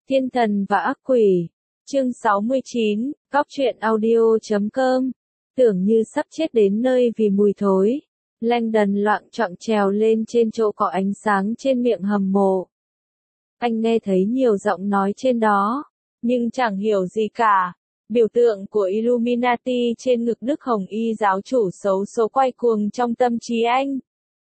Thiên thần và ác quỷ. Chương 69, Cóc truyện audio.com. Tưởng như sắp chết đến nơi vì mùi thối. Langdon loạng choạng trèo lên trên chỗ có ánh sáng trên miệng hầm mộ. Anh nghe thấy nhiều giọng nói trên đó, nhưng chẳng hiểu gì cả. Biểu tượng của Illuminati trên ngực Đức Hồng Y giáo chủ xấu số quay cuồng trong tâm trí anh.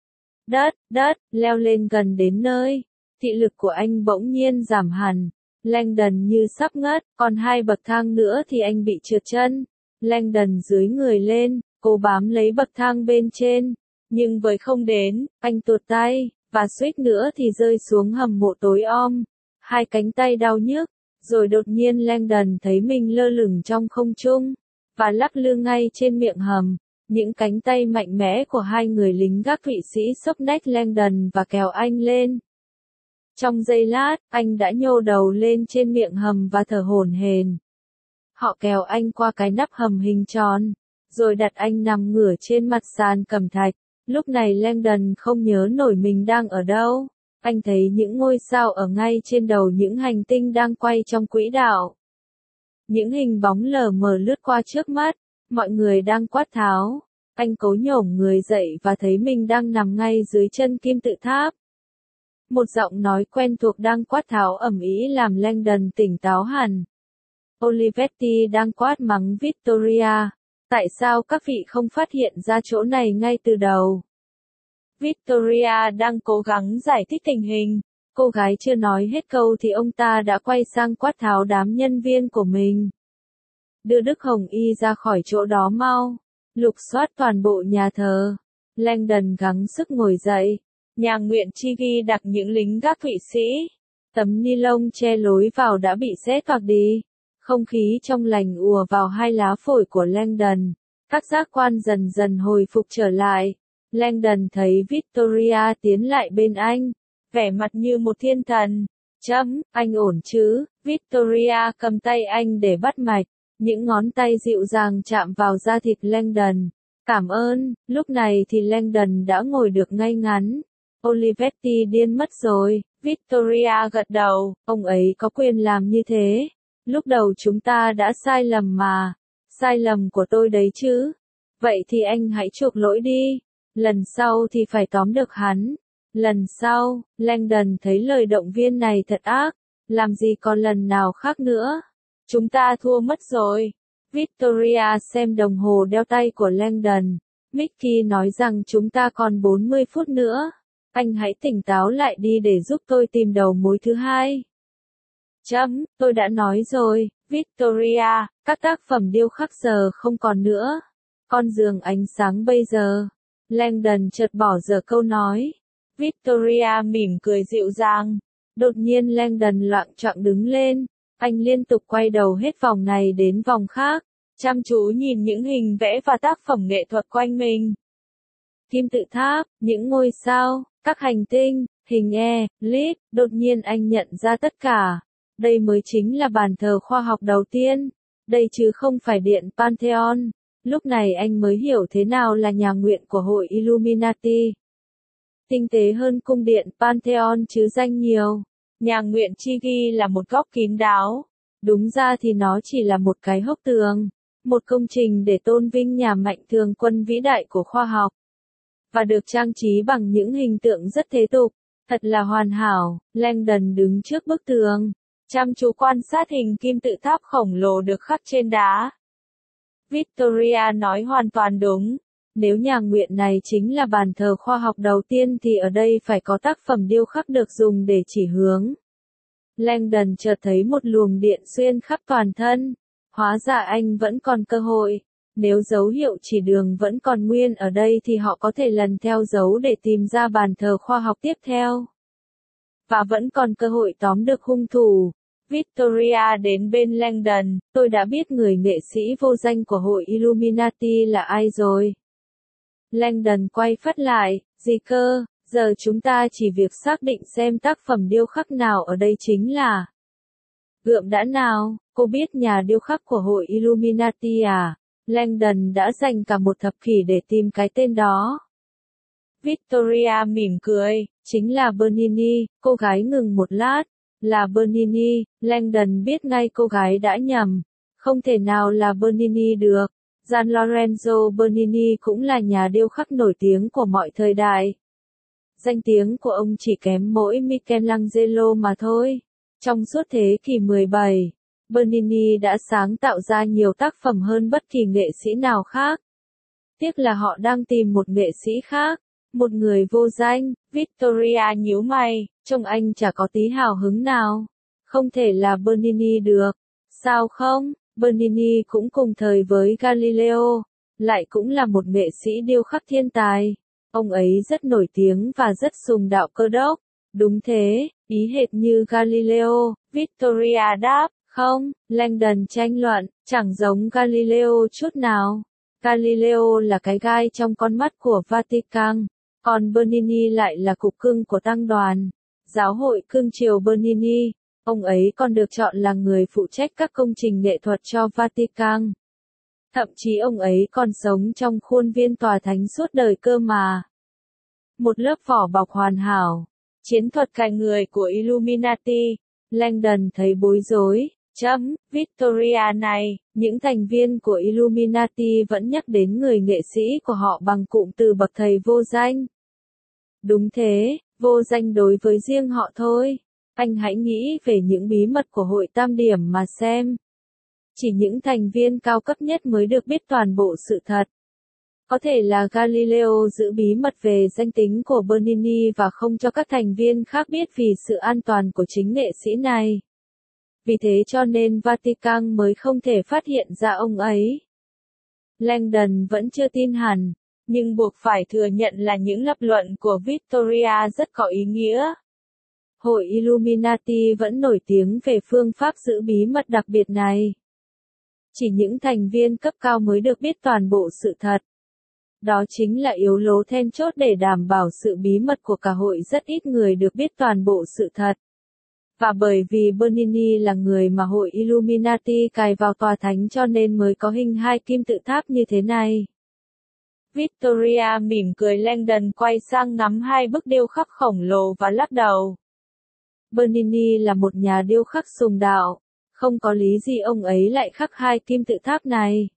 Đất, leo lên gần đến nơi. Thị lực của anh bỗng nhiên giảm hẳn. Langdon như sắp ngất, còn 2 bậc thang nữa thì anh bị trượt chân. Langdon dưới người lên, cố bám lấy bậc thang bên trên. Nhưng với không đến, anh tuột tay, và suýt nữa thì rơi xuống hầm mộ tối om. 2 cánh tay đau nhức, rồi đột nhiên Langdon thấy mình lơ lửng trong không trung, và lắc lư ngay trên miệng hầm. Những cánh tay mạnh mẽ của 2 người lính gác Thụy Sĩ xốc nách Langdon và kéo anh lên. Trong giây lát, anh đã nhô đầu lên trên miệng hầm và thở hổn hển. Họ kéo anh qua cái nắp hầm hình tròn, rồi đặt anh nằm ngửa trên mặt sàn cẩm thạch. Lúc này Langdon không nhớ nổi mình đang ở đâu. Anh thấy những ngôi sao ở ngay trên đầu những hành tinh đang quay trong quỹ đạo. Những hình bóng lờ mờ lướt qua trước mắt, mọi người đang quát tháo. Anh cố nhổm người dậy và thấy mình đang nằm ngay dưới chân kim tự tháp. Một giọng nói quen thuộc đang quát tháo ầm ĩ làm Langdon tỉnh táo hẳn. Olivetti đang quát mắng Victoria. Tại sao các vị không phát hiện ra chỗ này ngay từ đầu? Victoria đang cố gắng giải thích tình hình. Cô gái chưa nói hết câu thì ông ta đã quay sang quát tháo đám nhân viên của mình. Đưa Đức Hồng Y ra khỏi chỗ đó mau. Lục soát toàn bộ nhà thờ. Langdon gắng sức ngồi dậy. Nhà nguyện chi ghi đặt những lính gác Thụy Sĩ. Tấm ni lông che lối vào đã bị xé toạc đi. Không khí trong lành ùa vào 2 lá phổi của Langdon. Các giác quan dần dần hồi phục trở lại. Langdon thấy Victoria tiến lại bên anh. Vẻ mặt như một thiên thần. Anh ổn chứ? Victoria cầm tay anh để bắt mạch. Những ngón tay dịu dàng chạm vào da thịt Langdon. Cảm ơn. Lúc này thì Langdon đã ngồi được ngay ngắn. Olivetti điên mất rồi. Victoria gật đầu. Ông ấy có quyền làm như thế. Lúc đầu chúng ta đã sai lầm mà. Sai lầm của tôi đấy chứ. Vậy thì anh hãy chuộc lỗi đi. Lần sau thì phải tóm được hắn. Lần sau, Langdon thấy lời động viên này thật ác. Làm gì còn lần nào khác nữa. Chúng ta thua mất rồi. Victoria xem đồng hồ đeo tay của Langdon. Mickey nói rằng chúng ta còn 40 phút nữa. Anh hãy tỉnh táo lại đi để giúp tôi tìm đầu mối thứ hai. Tôi đã nói rồi, Victoria, các tác phẩm điêu khắc giờ không còn nữa. Con giường ánh sáng bây giờ. Langdon chợt bỏ dở câu nói. Victoria mỉm cười dịu dàng. Đột nhiên Langdon loạng choạng đứng lên. Anh liên tục quay đầu hết vòng này đến vòng khác, chăm chú nhìn những hình vẽ và tác phẩm nghệ thuật quanh mình. Kim tự tháp, những ngôi sao, các hành tinh, hình Lilith, đột nhiên anh nhận ra tất cả. Đây mới chính là bàn thờ khoa học đầu tiên. Đây chứ không phải điện Pantheon. Lúc này anh mới hiểu thế nào là nhà nguyện của hội Illuminati. Tinh tế hơn cung điện Pantheon chứ danh nhiều. Nhà nguyện chi ghi là một góc kín đáo. Đúng ra thì nó chỉ là một cái hốc tường. Một công trình để tôn vinh nhà mạnh thường quân vĩ đại của khoa học. Và được trang trí bằng những hình tượng rất thế tục. Thật là hoàn hảo. Langdon đứng trước bức tường, chăm chú quan sát hình kim tự tháp khổng lồ được khắc trên đá. Victoria nói hoàn toàn đúng. Nếu nhà nguyện này chính là bàn thờ khoa học đầu tiên thì ở đây phải có tác phẩm điêu khắc được dùng để chỉ hướng. Langdon chợt thấy một luồng điện xuyên khắp toàn thân. Hóa ra anh vẫn còn cơ hội. Nếu dấu hiệu chỉ đường vẫn còn nguyên ở đây thì họ có thể lần theo dấu để tìm ra bàn thờ khoa học tiếp theo. Và vẫn còn cơ hội tóm được hung thủ. Victoria đến bên Langdon. Tôi đã biết người nghệ sĩ vô danh của hội Illuminati là ai rồi. Langdon quay phắt lại. Gì cơ, giờ chúng ta chỉ việc xác định xem tác phẩm điêu khắc nào ở đây chính là. Gượm đã nào, cô biết nhà điêu khắc của hội Illuminati à? Langdon đã dành cả một thập kỷ để tìm cái tên đó. Victoria mỉm cười, chính là Bernini. Cô gái ngừng một lát. Là Bernini, Langdon biết ngay cô gái đã nhầm. Không thể nào là Bernini được. Gian Lorenzo Bernini cũng là nhà điêu khắc nổi tiếng của mọi thời đại. Danh tiếng của ông chỉ kém mỗi Michelangelo mà thôi. Trong suốt thế kỷ 17, Bernini đã sáng tạo ra nhiều tác phẩm hơn bất kỳ nghệ sĩ nào khác. Tiếc là họ đang tìm một nghệ sĩ khác, một người vô danh. Victoria nhíu mày, trông anh chả có tí hào hứng nào. Không thể là Bernini được. Sao không? Bernini cũng cùng thời với Galileo, lại cũng là một nghệ sĩ điêu khắc thiên tài. Ông ấy rất nổi tiếng và rất sùng đạo Cơ đốc. Đúng thế, ý hệt như Galileo, Victoria đáp. Không, Langdon tranh luận, chẳng giống Galileo chút nào. Galileo là cái gai trong con mắt của Vatican, còn Bernini lại là cục cưng của tăng đoàn. Giáo hội cưng chiều Bernini, ông ấy còn được chọn là người phụ trách các công trình nghệ thuật cho Vatican. Thậm chí ông ấy còn sống trong khuôn viên tòa thánh suốt đời cơ mà. Một lớp vỏ bọc hoàn hảo. Chiến thuật cài người của Illuminati. Langdon thấy bối rối. Victoria này, những thành viên của Illuminati vẫn nhắc đến người nghệ sĩ của họ bằng cụm từ bậc thầy vô danh. Đúng thế, vô danh đối với riêng họ thôi. Anh hãy nghĩ về những bí mật của hội Tam Điểm mà xem. Chỉ những thành viên cao cấp nhất mới được biết toàn bộ sự thật. Có thể là Galileo giữ bí mật về danh tính của Bernini và không cho các thành viên khác biết vì sự an toàn của chính nghệ sĩ này. Vì thế cho nên Vatican mới không thể phát hiện ra ông ấy. Langdon vẫn chưa tin hẳn, nhưng buộc phải thừa nhận là những lập luận của Victoria rất có ý nghĩa. Hội Illuminati vẫn nổi tiếng về phương pháp giữ bí mật đặc biệt này. Chỉ những thành viên cấp cao mới được biết toàn bộ sự thật. Đó chính là yếu tố then chốt để đảm bảo sự bí mật của cả hội, rất ít người được biết toàn bộ sự thật. Và bởi vì Bernini là người mà hội Illuminati cài vào tòa thánh cho nên mới có hình hai kim tự tháp như thế này. Victoria mỉm cười. Langdon quay sang ngắm hai bức điêu khắc khổng lồ và lắc đầu. Bernini là một nhà điêu khắc sùng đạo. Không có lý gì ông ấy lại khắc hai kim tự tháp này.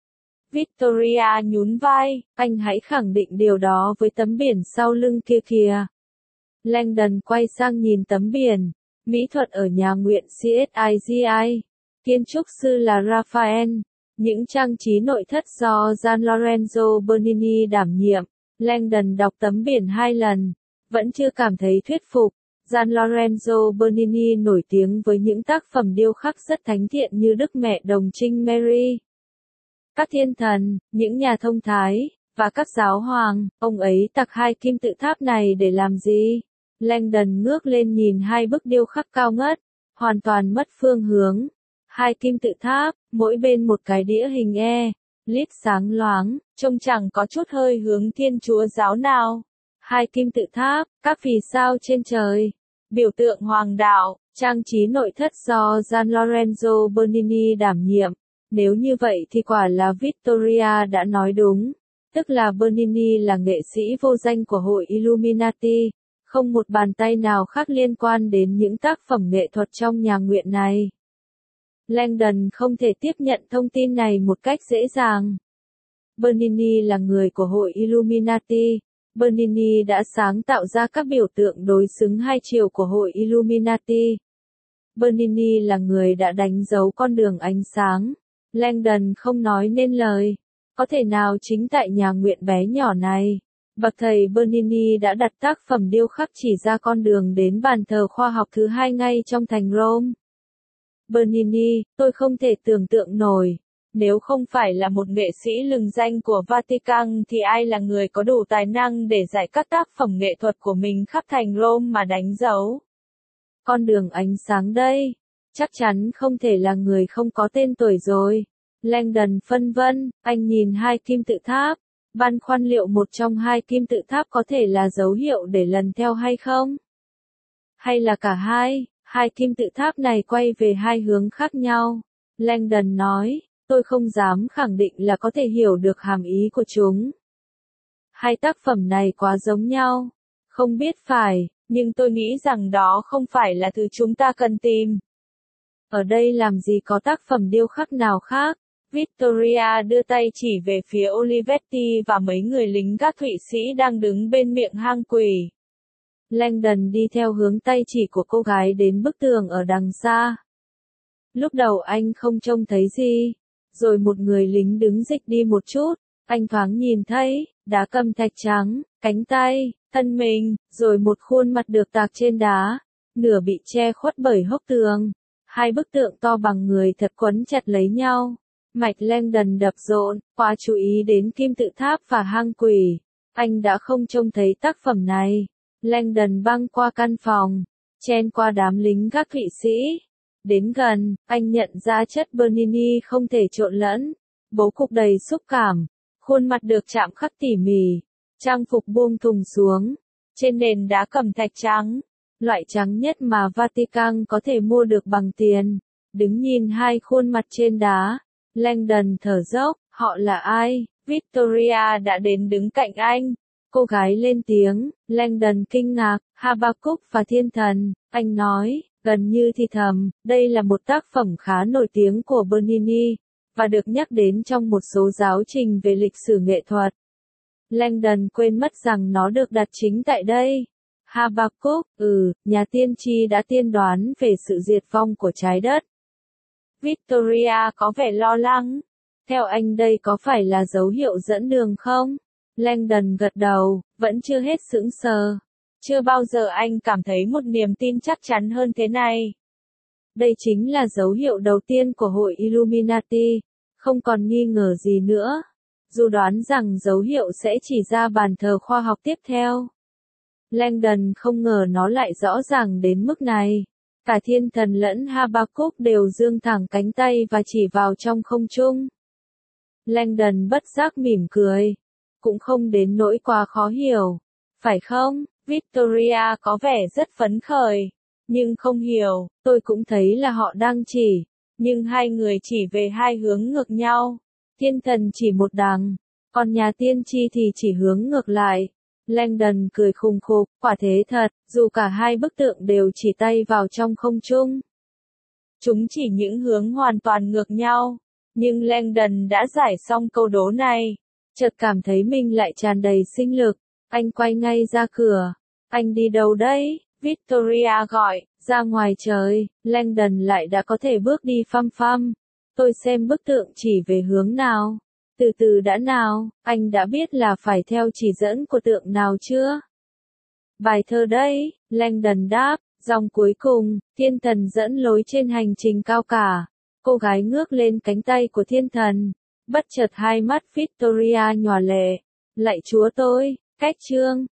Victoria nhún vai, anh hãy khẳng định điều đó với tấm biển sau lưng kia kìa. Langdon quay sang nhìn tấm biển. Mỹ thuật ở nhà nguyện CSIGI. Kiến trúc sư là Raphael. Những trang trí nội thất do Gian Lorenzo Bernini đảm nhiệm. Langdon đọc tấm biển 2 lần. Vẫn chưa cảm thấy thuyết phục. Gian Lorenzo Bernini nổi tiếng với những tác phẩm điêu khắc rất thánh thiện như Đức Mẹ Đồng Trinh Mary, các thiên thần, những nhà thông thái, và các giáo hoàng. Ông ấy tặc hai kim tự tháp này để làm gì? Langdon ngước lên nhìn hai bức điêu khắc cao ngất, hoàn toàn mất phương hướng. Hai kim tự tháp, mỗi bên một cái đĩa hình lít sáng loáng, trông chẳng có chút hơi hướng Thiên Chúa giáo nào. Hai kim tự tháp, các vì sao trên trời, biểu tượng hoàng đạo, trang trí nội thất do Gian Lorenzo Bernini đảm nhiệm. Nếu như vậy thì quả là Victoria đã nói đúng, tức là Bernini là nghệ sĩ vô danh của hội Illuminati, không một bàn tay nào khác liên quan đến những tác phẩm nghệ thuật trong nhà nguyện này. Langdon không thể tiếp nhận thông tin này một cách dễ dàng. Bernini là người của hội Illuminati. Bernini đã sáng tạo ra các biểu tượng đối xứng hai chiều của hội Illuminati. Bernini là người đã đánh dấu con đường ánh sáng. Langdon không nói nên lời. Có thể nào chính tại nhà nguyện bé nhỏ này, bậc thầy Bernini đã đặt tác phẩm điêu khắc chỉ ra con đường đến bàn thờ khoa học thứ hai ngay trong thành Rome? Bernini, tôi không thể tưởng tượng nổi. Nếu không phải là một nghệ sĩ lừng danh của Vatican thì ai là người có đủ tài năng để giải các tác phẩm nghệ thuật của mình khắp thành Rome mà đánh dấu? Con đường ánh sáng đây, chắc chắn không thể là người không có tên tuổi rồi. Langdon phân vân, anh nhìn hai kim tự tháp, băn khoăn liệu một trong hai kim tự tháp có thể là dấu hiệu để lần theo hay không? Hay là cả hai kim tự tháp này quay về hai hướng khác nhau? Langdon nói, tôi không dám khẳng định là có thể hiểu được hàm ý của chúng. Hai tác phẩm này quá giống nhau. Không biết phải, Nhưng tôi nghĩ rằng đó không phải là thứ chúng ta cần tìm. Ở đây làm gì có tác phẩm điêu khắc nào khác? Victoria đưa tay chỉ về phía Olivetti và mấy người lính gác Thụy Sĩ đang đứng bên miệng hang quỷ. Langdon đi theo hướng tay chỉ của cô gái đến bức tường ở đằng xa. Lúc đầu anh không trông thấy gì, rồi một người lính đứng dịch đi một chút, anh thoáng nhìn thấy, đá cẩm thạch trắng, cánh tay, thân mình, rồi một khuôn mặt được tạc trên đá, nửa bị che khuất bởi hốc tường. Hai bức tượng to bằng người thật quấn chặt lấy nhau. Mạch Langdon đập rộn, quá chú ý đến kim tự tháp và hang quỷ. Anh đã không trông thấy tác phẩm này. Langdon băng qua căn phòng, chen qua đám lính gác Thụy Sĩ. Đến gần, anh nhận ra chất Bernini không thể trộn lẫn. Bố cục đầy xúc cảm, khuôn mặt được chạm khắc tỉ mỉ, trang phục buông thùng xuống, trên nền đá cẩm thạch trắng, loại trắng nhất mà Vatican có thể mua được bằng tiền. Đứng nhìn hai khuôn mặt trên đá, Langdon thở dốc, họ là ai? Victoria đã đến đứng cạnh anh. Cô gái lên tiếng, Langdon kinh ngạc, Habakkuk và Thiên Thần, anh nói, gần như thì thầm, đây là một tác phẩm khá nổi tiếng của Bernini, và được nhắc đến trong một số giáo trình về lịch sử nghệ thuật. Langdon quên mất rằng nó được đặt chính tại đây. Habakkuk, nhà tiên tri đã tiên đoán về sự diệt vong của trái đất. Victoria có vẻ lo lắng. Theo anh đây có phải là dấu hiệu dẫn đường không? Langdon gật đầu, vẫn chưa hết sững sờ. Chưa bao giờ anh cảm thấy một niềm tin chắc chắn hơn thế này. Đây chính là dấu hiệu đầu tiên của hội Illuminati, không còn nghi ngờ gì nữa. Dù đoán rằng dấu hiệu sẽ chỉ ra bàn thờ khoa học tiếp theo. Langdon không ngờ nó lại rõ ràng đến mức này. Cả Thiên Thần lẫn Habakkuk đều giương thẳng cánh tay và chỉ vào trong không trung. Langdon bất giác mỉm cười. Cũng không đến nỗi quá khó hiểu. Phải không? Victoria có vẻ rất phấn khởi. Nhưng không hiểu, tôi cũng thấy là họ đang chỉ. Nhưng hai người chỉ về hai hướng ngược nhau. Thiên Thần chỉ một đằng, còn nhà tiên tri thì chỉ hướng ngược lại. Langdon cười khùng khục, quả thế thật, dù cả hai bức tượng đều chỉ tay vào trong không trung. Chúng chỉ những hướng hoàn toàn ngược nhau. Nhưng Langdon đã giải xong câu đố này. Chợt cảm thấy mình lại tràn đầy sinh lực. Anh quay ngay ra cửa. Anh đi đâu đấy? Victoria gọi, ra ngoài trời. Langdon lại đã có thể bước đi phăm phăm. Tôi xem bức tượng chỉ về hướng nào. Từ từ đã nào, anh đã biết là phải theo chỉ dẫn của tượng nào chưa? Bài thơ đấy, Langdon đáp, dòng cuối cùng, Thiên Thần dẫn lối trên hành trình cao cả. Cô gái ngước lên cánh tay của Thiên Thần. Bất chợt hai mắt Victoria nhòa lệ. Lạy Chúa tôi, cách chương.